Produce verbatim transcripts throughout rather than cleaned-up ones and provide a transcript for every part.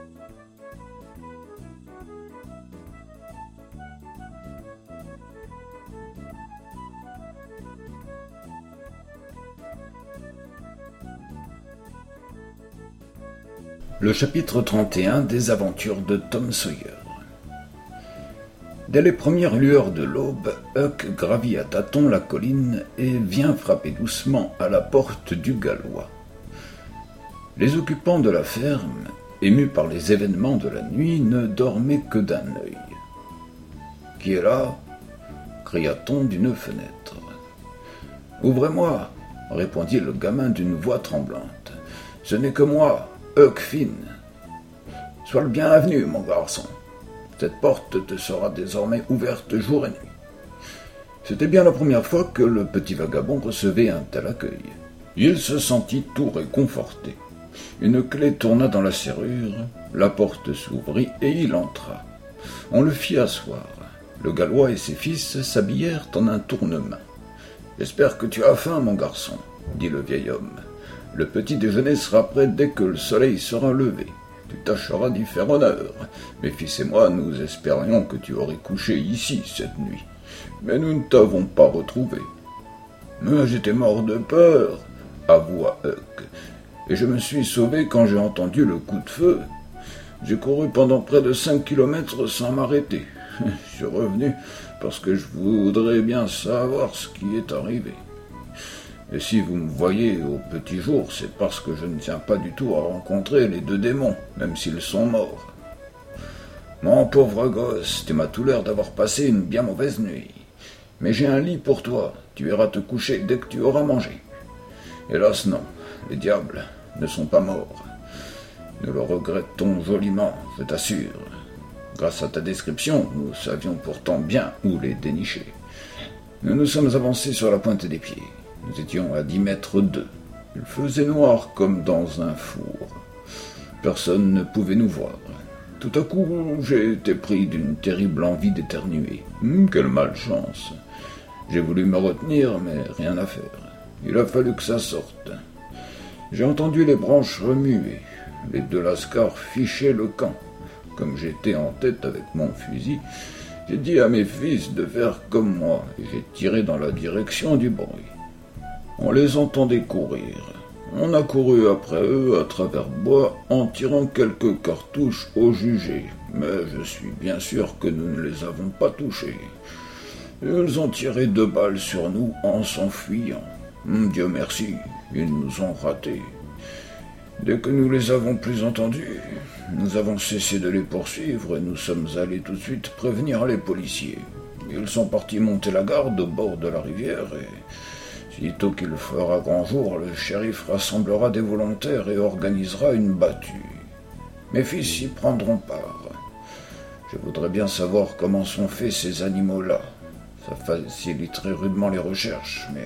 Le chapitre trente et un des aventures de Tom Sawyer. Dès les premières lueurs de l'aube, Huck gravit à tâtons la colline et vient frapper doucement à la porte du Gallois. Les occupants de la ferme, émus par les événements de la nuit, ne dormaient que d'un œil. « Qui est là » cria-t-on d'une fenêtre. « Ouvrez-moi » répondit le gamin d'une voix tremblante. « Ce n'est que moi, Huck Finn. Sois le bienvenu, mon garçon. Cette porte te sera désormais ouverte jour et nuit. » C'était bien la première fois que le petit vagabond recevait un tel accueil. Il se sentit tout réconforté. Une clé tourna dans la serrure, la porte s'ouvrit et il entra. On le fit asseoir. Le Gallois et ses fils s'habillèrent en un tournement. « J'espère que tu as faim, mon garçon, » dit le vieil homme. « Le petit déjeuner sera prêt dès que le soleil sera levé. Tu tâcheras d'y faire honneur. Mes fils et moi, nous espérions que tu aurais couché ici cette nuit. Mais nous ne t'avons pas retrouvé. »« Mais j'étais mort de peur, » avoua Huck. « Et je me suis sauvé quand j'ai entendu le coup de feu. J'ai couru pendant près de cinq kilomètres sans m'arrêter. Je suis revenu parce que je voudrais bien savoir ce qui est arrivé. Et si vous me voyez au petit jour, c'est parce que je ne tiens pas du tout à rencontrer les deux démons, même s'ils sont morts. Mon pauvre gosse, tu m'as tout l'air d'avoir passé une bien mauvaise nuit. Mais j'ai un lit pour toi, tu iras te coucher dès que tu auras mangé. Hélas non, les diables ne sont pas morts. Nous le regrettons joliment, je t'assure. Grâce à ta description, nous savions pourtant bien où les dénicher. Nous nous sommes avancés sur la pointe des pieds. Nous étions à dix mètres d'eux. Il faisait noir comme dans un four. Personne ne pouvait nous voir. Tout à coup, j'ai été pris d'une terrible envie d'éternuer. Hum, quelle malchance. J'ai voulu me retenir, mais rien à faire. Il a fallu que ça sorte. J'ai entendu les branches remuer. Les deux lascars fichaient le camp. Comme j'étais en tête avec mon fusil, j'ai dit à mes fils de faire comme moi, et j'ai tiré dans la direction du bruit. On les entendait courir. On a couru après eux à travers bois en tirant quelques cartouches au jugé, mais je suis bien sûr que nous ne les avons pas touchés. Ils ont tiré deux balles sur nous en s'enfuyant. Dieu merci, ils nous ont ratés. Dès que nous les avons plus entendus, nous avons cessé de les poursuivre et nous sommes allés tout de suite prévenir les policiers. Ils sont partis monter la garde au bord de la rivière et, sitôt qu'il fera grand jour, le shérif rassemblera des volontaires et organisera une battue. Mes fils y prendront part. Je voudrais bien savoir comment sont faits ces animaux-là. Ça faciliterait rudement les recherches, mais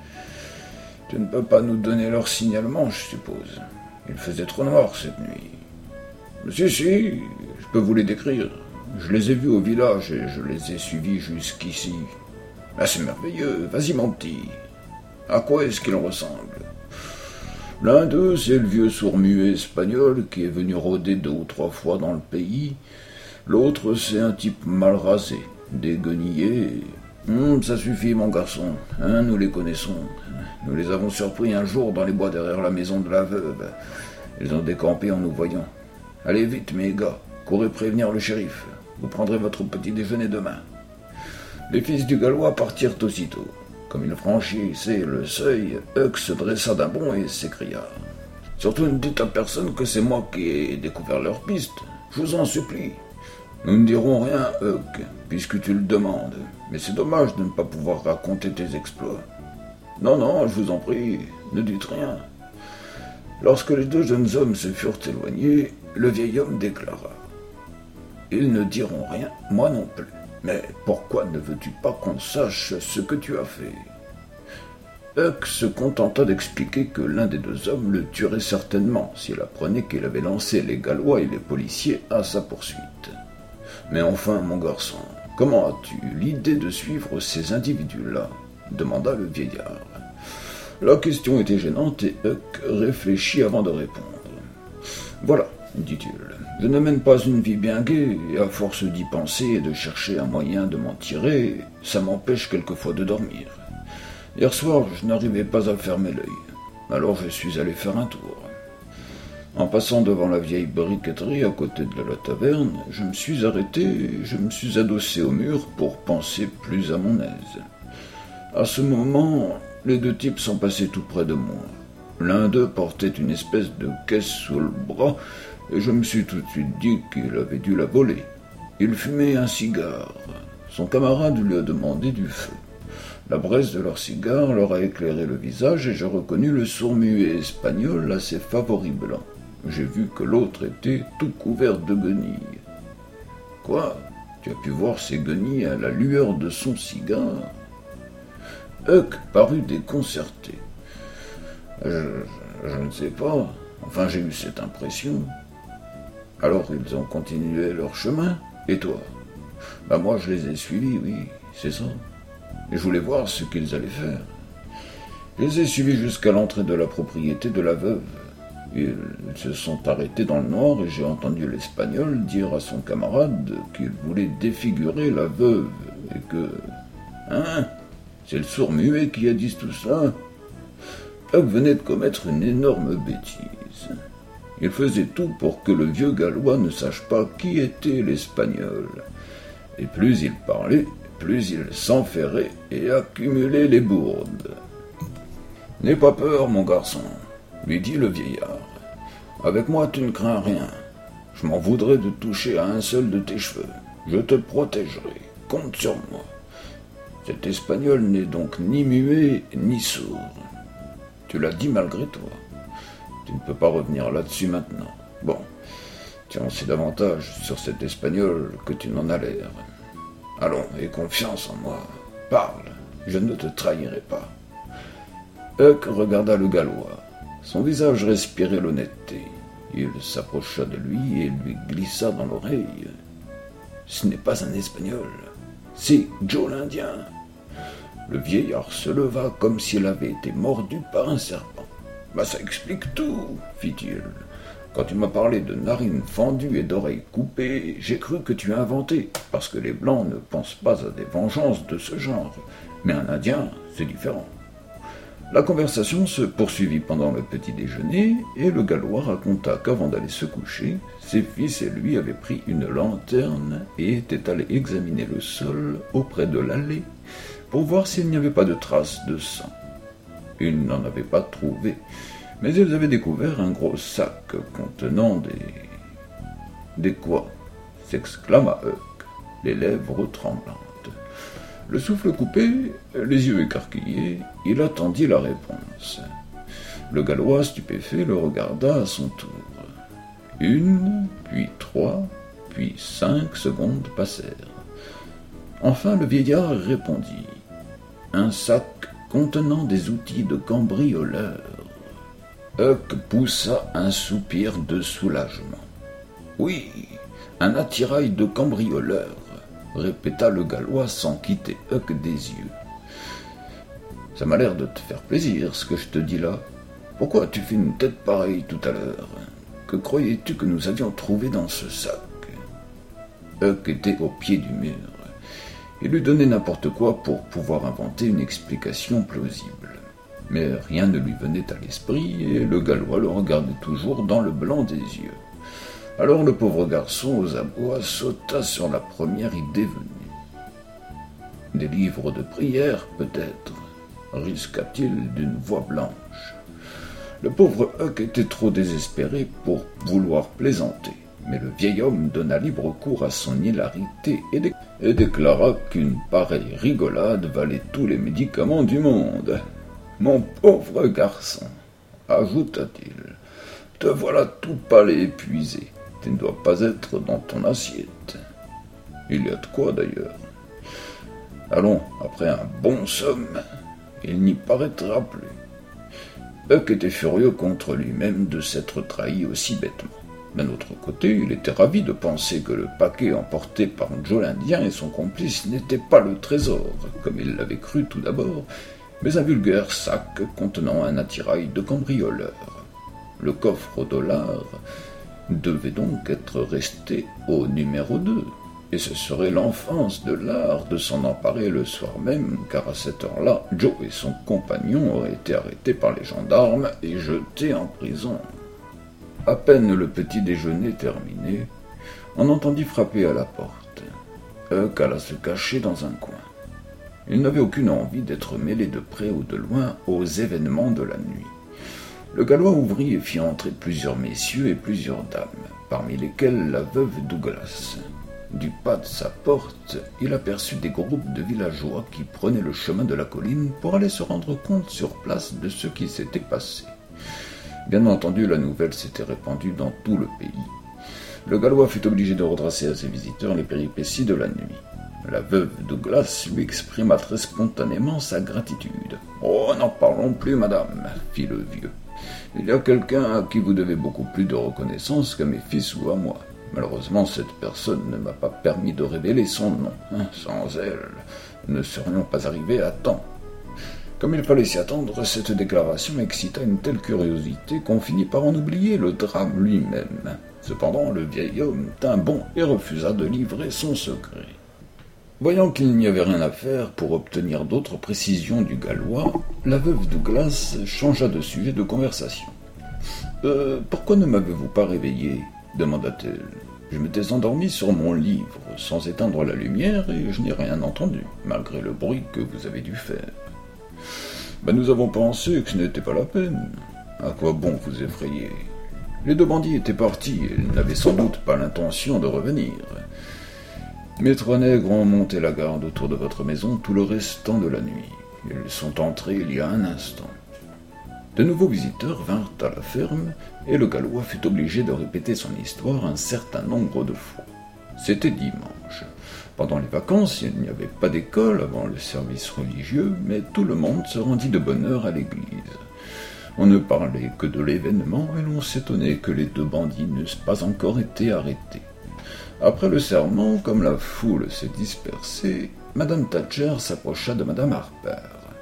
tu ne peux pas nous donner leur signalement, je suppose. Il faisait trop noir cette nuit. Si, si, je peux vous les décrire. Je les ai vus au village et je les ai suivis jusqu'ici. Ah, c'est merveilleux, vas-y mon petit. À quoi est-ce qu'ils ressemblent? L'un d'eux, c'est le vieux sourd-muet espagnol qui est venu rôder deux ou trois fois dans le pays. L'autre, c'est un type mal rasé, déguenillé. Hum, ça suffit, mon garçon, hein, nous les connaissons. Nous les avons surpris un jour dans les bois derrière la maison de la veuve. Ils ont décampé en nous voyant. Allez vite, mes gars, courez prévenir le shérif. Vous prendrez votre petit déjeuner demain. Les fils du Gallois partirent aussitôt. Comme ils franchissaient le seuil, Huck se dressa d'un bond et s'écria. « Surtout ne dites à personne que c'est moi qui ai découvert leur piste. Je vous en supplie. Nous ne dirons rien, Huck, puisque tu le demandes. Mais c'est dommage de ne pas pouvoir raconter tes exploits. Non, non, je vous en prie, ne dites rien. » Lorsque les deux jeunes hommes se furent éloignés, le vieil homme déclara. « Ils ne diront rien, moi non plus. Mais pourquoi ne veux-tu pas qu'on sache ce que tu as fait ?» Huck se contenta d'expliquer que l'un des deux hommes le tuerait certainement s'il apprenait qu'il avait lancé les Gallois et les policiers à sa poursuite. « Mais enfin, mon garçon, comment as-tu l'idée de suivre ces individus-là » demanda le vieillard. La question était gênante et Huck réfléchit avant de répondre. « Voilà, dit-il. Je ne mène pas une vie bien gaie, et à force d'y penser et de chercher un moyen de m'en tirer, ça m'empêche quelquefois de dormir. Hier soir, je n'arrivais pas à fermer l'œil, alors je suis allé faire un tour. En passant devant la vieille briqueterie à côté de la taverne, je me suis arrêté et je me suis adossé au mur pour penser plus à mon aise. À ce moment, les deux types sont passés tout près de moi. L'un d'eux portait une espèce de caisse sous le bras et je me suis tout de suite dit qu'il avait dû la voler. Il fumait un cigare. Son camarade lui a demandé du feu. La braise de leur cigare leur a éclairé le visage et j'ai reconnu le sourd-muet espagnol à ses favoris blancs. J'ai vu que l'autre était tout couvert de guenilles. « Quoi ? Tu as pu voir ces guenilles à la lueur de son cigare ?» Huck parut déconcerté. Je, je, je ne sais pas. Enfin, j'ai eu cette impression. Alors, ils ont continué leur chemin. Et toi ? Bah moi, je les ai suivis, oui, c'est ça. Et je voulais voir ce qu'ils allaient faire. Je les ai suivis jusqu'à l'entrée de la propriété de la veuve. Ils se sont arrêtés dans le noir et j'ai entendu l'Espagnol dire à son camarade qu'il voulait défigurer la veuve et que... Hein ? C'est le sourd-muet qui a dit tout ça. Huck venait de commettre une énorme bêtise. Il faisait tout pour que le vieux Gallois ne sache pas qui était l'Espagnol. Et plus il parlait, plus il s'enferrait et accumulait les bourdes. « N'aie pas peur, mon garçon, » lui dit le vieillard. « Avec moi, tu ne crains rien. Je m'en voudrais de toucher à un seul de tes cheveux. Je te protégerai. Compte sur moi. Cet Espagnol n'est donc ni muet ni sourd. Tu l'as dit malgré toi. Tu ne peux pas revenir là-dessus maintenant. Bon, tu en sais davantage sur cet Espagnol que tu n'en as l'air. Allons, aie confiance en moi. Parle, je ne te trahirai pas. » Huck regarda le Gallois. Son visage respirait l'honnêteté. Il s'approcha de lui et lui glissa dans l'oreille. « Ce n'est pas un Espagnol, c'est Joe l'Indien. » Le vieillard se leva comme s'il avait été mordu par un serpent. « Bah ça explique tout, fit-il. Quand tu m'as parlé de narines fendues et d'oreilles coupées, j'ai cru que tu inventais, parce que les Blancs ne pensent pas à des vengeances de ce genre. Mais un Indien, c'est différent. » La conversation se poursuivit pendant le petit déjeuner, et le Gallois raconta qu'avant d'aller se coucher, ses fils et lui avaient pris une lanterne et étaient allés examiner le sol auprès de l'allée pour voir s'il n'y avait pas de traces de sang. Ils n'en avaient pas trouvé, mais ils avaient découvert un gros sac contenant des... Des quoi ? S'exclama Huck, les lèvres tremblantes. Le souffle coupé, les yeux écarquillés, il attendit la réponse. Le Gallois, stupéfait, le regarda à son tour. Une, puis trois, puis cinq secondes passèrent. Enfin, le vieillard répondit. Un sac contenant des outils de cambrioleur. Huck poussa un soupir de soulagement. Oui, un attirail de cambrioleur, répéta le Gallois sans quitter Huck des yeux. Ça m'a l'air de te faire plaisir, ce que je te dis là. Pourquoi as-tu fait une tête pareille tout à l'heure ? Que croyais-tu que nous avions trouvé dans ce sac ? Huck était au pied du mur. Il lui donnait n'importe quoi pour pouvoir inventer une explication plausible. Mais rien ne lui venait à l'esprit, et le Gallois le regardait toujours dans le blanc des yeux. Alors le pauvre garçon aux abois sauta sur la première idée venue. Des livres de prière, peut-être, risqua-t-il d'une voix blanche. Le pauvre Huck était trop désespéré pour vouloir plaisanter, mais le vieil homme donna libre cours à son hilarité et, dé- et déclara qu'une pareille rigolade valait tous les médicaments du monde. « Mon pauvre garçon, ajouta-t-il, te voilà tout pâle et épuisé. Tu ne dois pas être dans ton assiette. Il y a de quoi d'ailleurs. Allons, après un bon somme, il n'y paraîtra plus. » Huck était furieux contre lui-même de s'être trahi aussi bêtement. D'un autre côté, il était ravi de penser que le paquet emporté par Joe l'Indien et son complice n'était pas le trésor, comme il l'avait cru tout d'abord, mais un vulgaire sac contenant un attirail de cambrioleur. Le coffre aux dollars devait donc être resté au numéro deux, et ce serait l'enfance de l'art de s'en emparer le soir même, car à cette heure-là, Joe et son compagnon auraient été arrêtés par les gendarmes et jetés en prison. À peine le petit déjeuner terminé, on entendit frapper à la porte. Huck alla se cacher dans un coin. Il n'avait aucune envie d'être mêlé de près ou de loin aux événements de la nuit. Le Gallois ouvrit et fit entrer plusieurs messieurs et plusieurs dames, parmi lesquels la veuve Douglas. Du pas de sa porte, il aperçut des groupes de villageois qui prenaient le chemin de la colline pour aller se rendre compte sur place de ce qui s'était passé. Bien entendu, la nouvelle s'était répandue dans tout le pays. Le Gallois fut obligé de redresser à ses visiteurs les péripéties de la nuit. La veuve Douglas lui exprima très spontanément sa gratitude. « Oh, n'en parlons plus, madame, » fit le vieux. « Il y a quelqu'un à qui vous devez beaucoup plus de reconnaissance qu'à mes fils ou à moi. Malheureusement, cette personne ne m'a pas permis de révéler son nom. Sans elle, nous ne serions pas arrivés à temps. » Comme il fallait s'y attendre, cette déclaration excita une telle curiosité qu'on finit par en oublier le drame lui-même. Cependant, le vieil homme tint bon et refusa de livrer son secret. Voyant qu'il n'y avait rien à faire pour obtenir d'autres précisions du Gallois, la veuve Douglas changea de sujet de conversation. Euh, « Pourquoi ne m'avez-vous pas réveillé ?» demanda-t-elle. « Je m'étais endormi sur mon livre, sans éteindre la lumière, et je n'ai rien entendu, malgré le bruit que vous avez dû faire. » Ben, nous avons pensé que ce n'était pas la peine. À quoi bon vous effrayer? Les deux bandits étaient partis, et ils n'avaient sans doute pas l'intention de revenir. Mes trois nègres ont monté la garde autour de votre maison tout le restant de la nuit. Ils sont entrés il y a un instant. De nouveaux visiteurs vinrent à la ferme, et le Gallois fut obligé de répéter son histoire un certain nombre de fois. C'était dimanche. Pendant les vacances, il n'y avait pas d'école avant le service religieux, mais tout le monde se rendit de bonne heure à l'église. On ne parlait que de l'événement, et l'on s'étonnait que les deux bandits n'eussent pas encore été arrêtés. Après le sermon, comme la foule s'est dispersée, Madame Thatcher s'approcha de Madame Harper.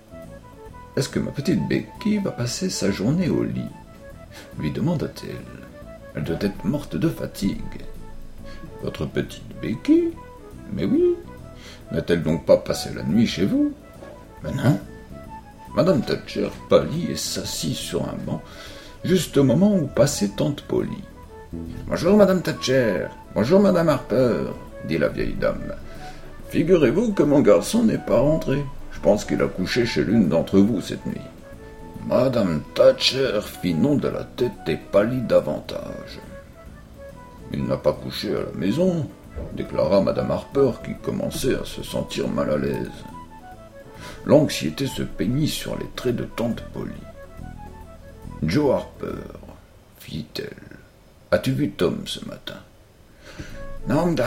« Est-ce que ma petite Becky va passer sa journée au lit ?» lui demanda-t-elle. « Elle doit être morte de fatigue. »« Votre petite Becky ? Mais oui. N'a-t-elle donc pas passé la nuit chez vous ? » ?»« Ben non. » Madame Thatcher pâlit et s'assit sur un banc, juste au moment où passait tante Polly. « Bonjour, Madame Thatcher. Bonjour, Madame Harper, » dit la vieille dame. « Figurez-vous que mon garçon n'est pas rentré. Je pense qu'il a couché chez l'une d'entre vous cette nuit. » Madame Thatcher fit non de la tête et pâlit davantage. « Il n'a pas couché à la maison, » déclara Madame Harper, qui commençait à se sentir mal à l'aise. L'anxiété se peignit sur les traits de tante Polly. « Joe Harper, » fit-elle, « as-tu vu Tom ce matin ?»« Non, madame. »«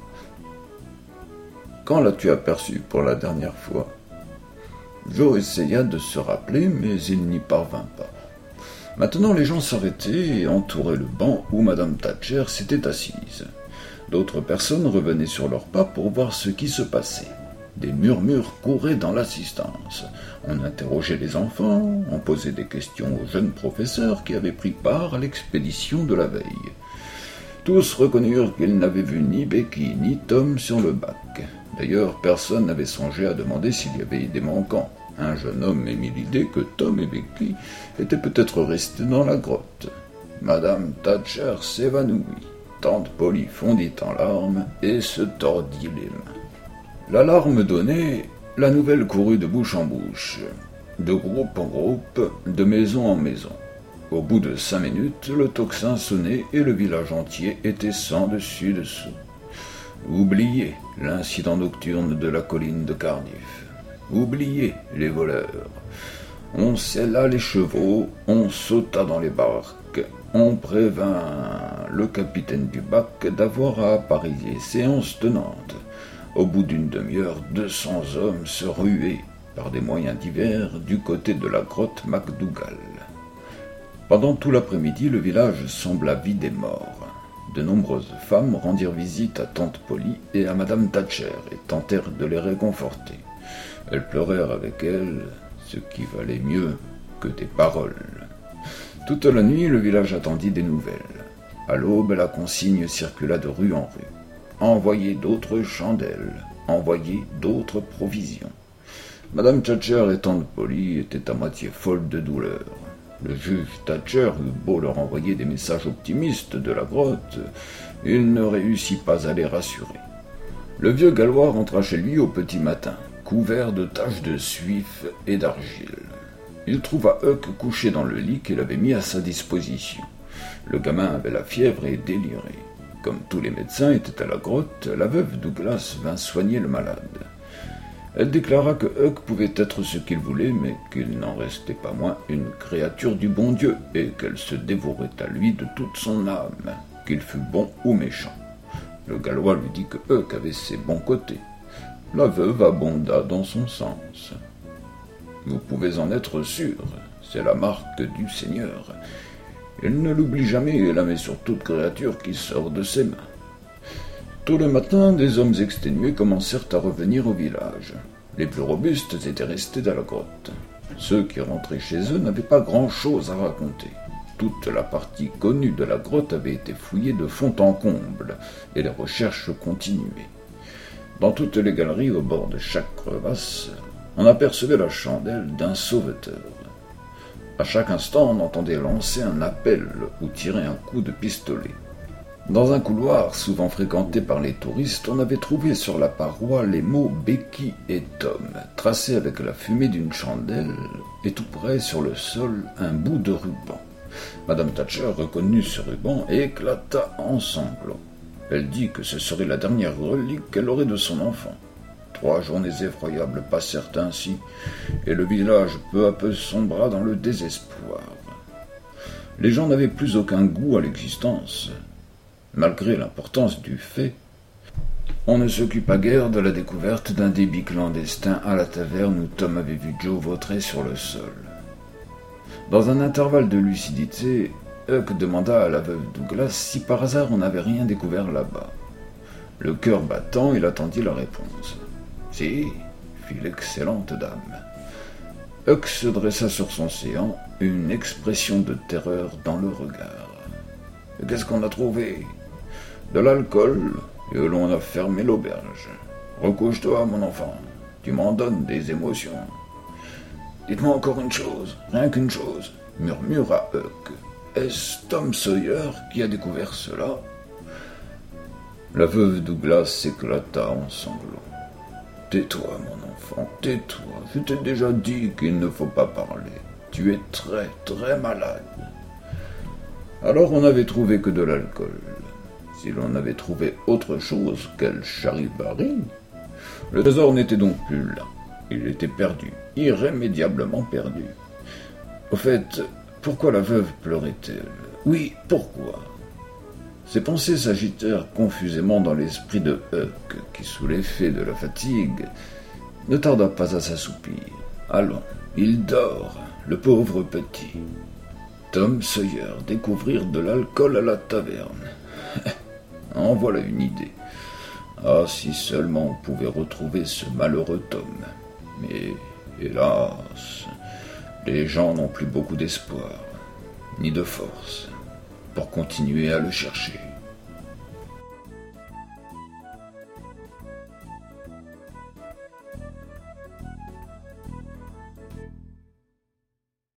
Quand l'as-tu aperçu pour la dernière fois ?» Joe essaya de se rappeler, mais il n'y parvint pas. Maintenant, les gens s'arrêtaient et entouraient le banc où Madame Thatcher s'était assise. D'autres personnes revenaient sur leurs pas pour voir ce qui se passait. Des murmures couraient dans l'assistance. On interrogeait les enfants, on posait des questions aux jeunes professeurs qui avaient pris part à l'expédition de la veille. Tous reconnurent qu'ils n'avaient vu ni Becky ni Tom sur le bac. D'ailleurs, personne n'avait songé à demander s'il y avait des manquants. Un jeune homme émit l'idée que Tom et Becky étaient peut-être restés dans la grotte. Madame Thatcher s'évanouit. Tante Polly fondit en larmes et se tordit les mains. L'alarme donnée, la nouvelle courut de bouche en bouche, de groupe en groupe, de maison en maison. Au bout de cinq minutes, le tocsin sonnait et le village entier était sans dessus dessous. Oubliez l'incident nocturne de la colline de Cardiff. Oubliez les voleurs. On sella les chevaux, on sauta dans les barques, on prévint le capitaine du bac d'avoir à appareiller séance tenante. Au bout d'une demi-heure, deux cents hommes se ruaient, par des moyens divers, du côté de la grotte MacDougall. Pendant tout l'après-midi, le village sembla vide et mort. De nombreuses femmes rendirent visite à tante Polly et à Madame Thatcher et tentèrent de les réconforter. Elles pleurèrent avec elle, ce qui valait mieux que des paroles. Toute la nuit, le village attendit des nouvelles. À l'aube, la consigne circula de rue en rue. Envoyer d'autres chandelles, envoyer d'autres provisions. Madame Thatcher, étant polie, était à moitié folle de douleur. Le juge Thatcher eut beau leur envoyer des messages optimistes de la grotte, il ne réussit pas à les rassurer. Le vieux Gallois rentra chez lui au petit matin, couvert de taches de suif et d'argile. Il trouva Huck couché dans le lit qu'il avait mis à sa disposition. Le gamin avait la fièvre et délirait. Comme tous les médecins étaient à la grotte, la veuve Douglas vint soigner le malade. Elle déclara que Huck pouvait être ce qu'il voulait, mais qu'il n'en restait pas moins une créature du bon Dieu, et qu'elle se dévorait à lui de toute son âme, qu'il fût bon ou méchant. Le Gallois lui dit que Huck avait ses bons côtés. La veuve abonda dans son sens. Vous pouvez en être sûr, c'est la marque du Seigneur. Il ne l'oublie jamais et la met sur toute créature qui sort de ses mains. Tôt le matin, des hommes exténués commencèrent à revenir au village. Les plus robustes étaient restés dans la grotte. Ceux qui rentraient chez eux n'avaient pas grand-chose à raconter. Toute la partie connue de la grotte avait été fouillée de fond en comble, et les recherches continuaient. Dans toutes les galeries, au bord de chaque crevasse, on apercevait la chandelle d'un sauveteur. À chaque instant, on entendait lancer un appel ou tirer un coup de pistolet. Dans un couloir souvent fréquenté par les touristes, on avait trouvé sur la paroi les mots « Becky » et « Tom » tracés avec la fumée d'une chandelle, et tout près, sur le sol, un bout de ruban. Madame Thatcher reconnut ce ruban et éclata en sanglots. Elle dit que ce serait la dernière relique qu'elle aurait de son enfant. Trois journées effroyables passèrent ainsi, et le village peu à peu sombra dans le désespoir. Les gens n'avaient plus aucun goût à l'existence. Malgré l'importance du fait, on ne s'occupa guère de la découverte d'un débit clandestin à la taverne où Tom avait vu Joe vautrer sur le sol. Dans un intervalle de lucidité, Huck demanda à la veuve Douglas si par hasard on n'avait rien découvert là-bas. Le cœur battant, il attendit la réponse. « Si », fit l'excellente dame. Huck se dressa sur son séant, une expression de terreur dans le regard. « Qu'est-ce qu'on a trouvé ?»« De l'alcool, et l'on a fermé l'auberge. Recouche-toi, mon enfant, tu m'en donnes des émotions. »« Dites-moi encore une chose, rien qu'une chose, » murmura Huck. « Est-ce Tom Sawyer qui a découvert cela ?» La veuve Douglas s'éclata en sanglots. « Tais-toi, mon enfant, tais-toi. Je t'ai déjà dit qu'il ne faut pas parler. Tu es très, très malade. » Alors on n'avait trouvé que de l'alcool. Si l'on avait trouvé autre chose, quel charivari! Le trésor n'était donc plus là. Il était perdu, irrémédiablement perdu. Au fait, pourquoi la veuve pleurait-elle? Oui, pourquoi? Ces pensées s'agitèrent confusément dans l'esprit de Huck, qui, sous l'effet de la fatigue, ne tarda pas à s'assoupir. Allons, il dort, le pauvre petit. Tom Sawyer découvrir de l'alcool à la taverne. En voilà une idée. Ah, si seulement on pouvait retrouver ce malheureux Tom. Mais, hélas, les gens n'ont plus beaucoup d'espoir, ni de force, pour continuer à le chercher.